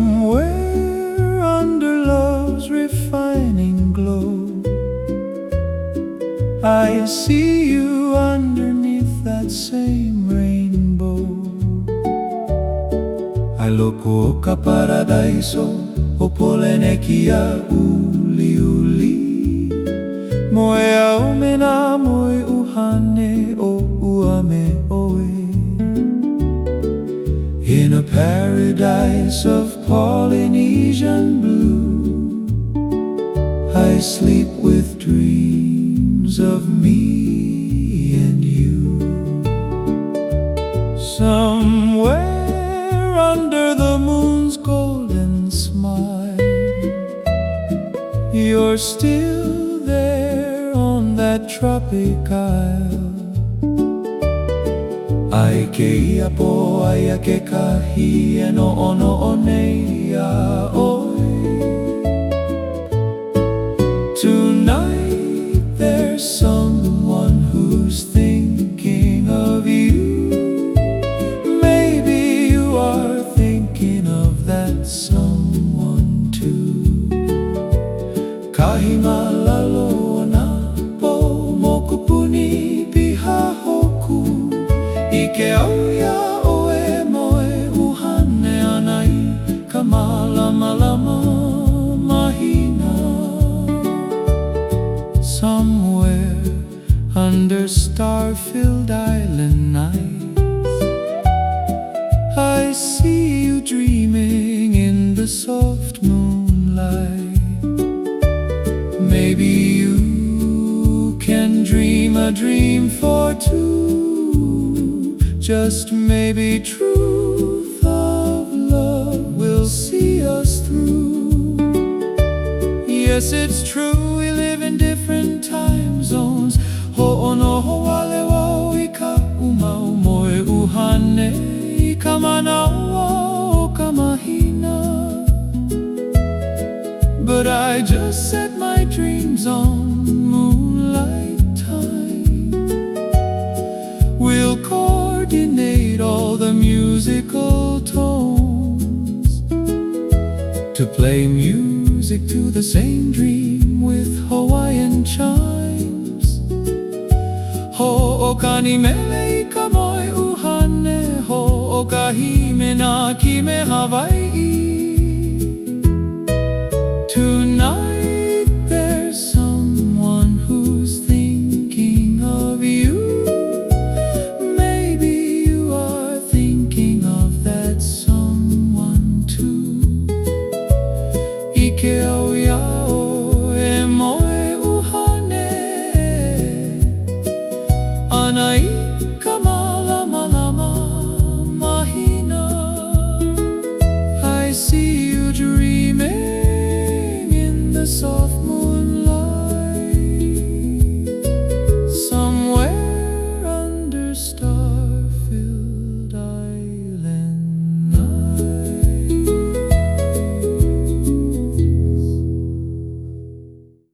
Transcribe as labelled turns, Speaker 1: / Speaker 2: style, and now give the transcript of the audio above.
Speaker 1: Somewhere under love's refining glow, I see you underneath that same rainbow. Ailoko ka paradiso o polenekia uliuli. Moe aume na moe uhane o uame oe. In a paradise of Polynesian blue, I sleep with dreams of me and you. Somewhere under the moon's golden smile, you're still there on that tropic isle. Ai ke ia po ai ke kahi e no ono nei a oi. Tonight there's someone who's thinking of you. Maybe you are thinking of that someone too. Kahi malalo na po mokupuni piha hoku. Ike auia oe moe uhane anai ka malama mahina. Somewhere under star-filled island nights, I see you dreaming in the soft moonlight. Maybe you can dream a dream for two. Just maybe truth of love will see us through. Yes, it's true, we live in different time zones. Ho'ono ho'ale wa ika umau moe uhane ika manawa o ka mahina. But I just set my dreams on moonlight time. We'll coordinate all the musical tones to play music to the same dream with Hawaiian chimes. Ho'okani mele ika moe uhane, ho'okahime na kime Hawaii. Tonight there's someone who's thinking of you. Ike auia oe moe uhane anai ka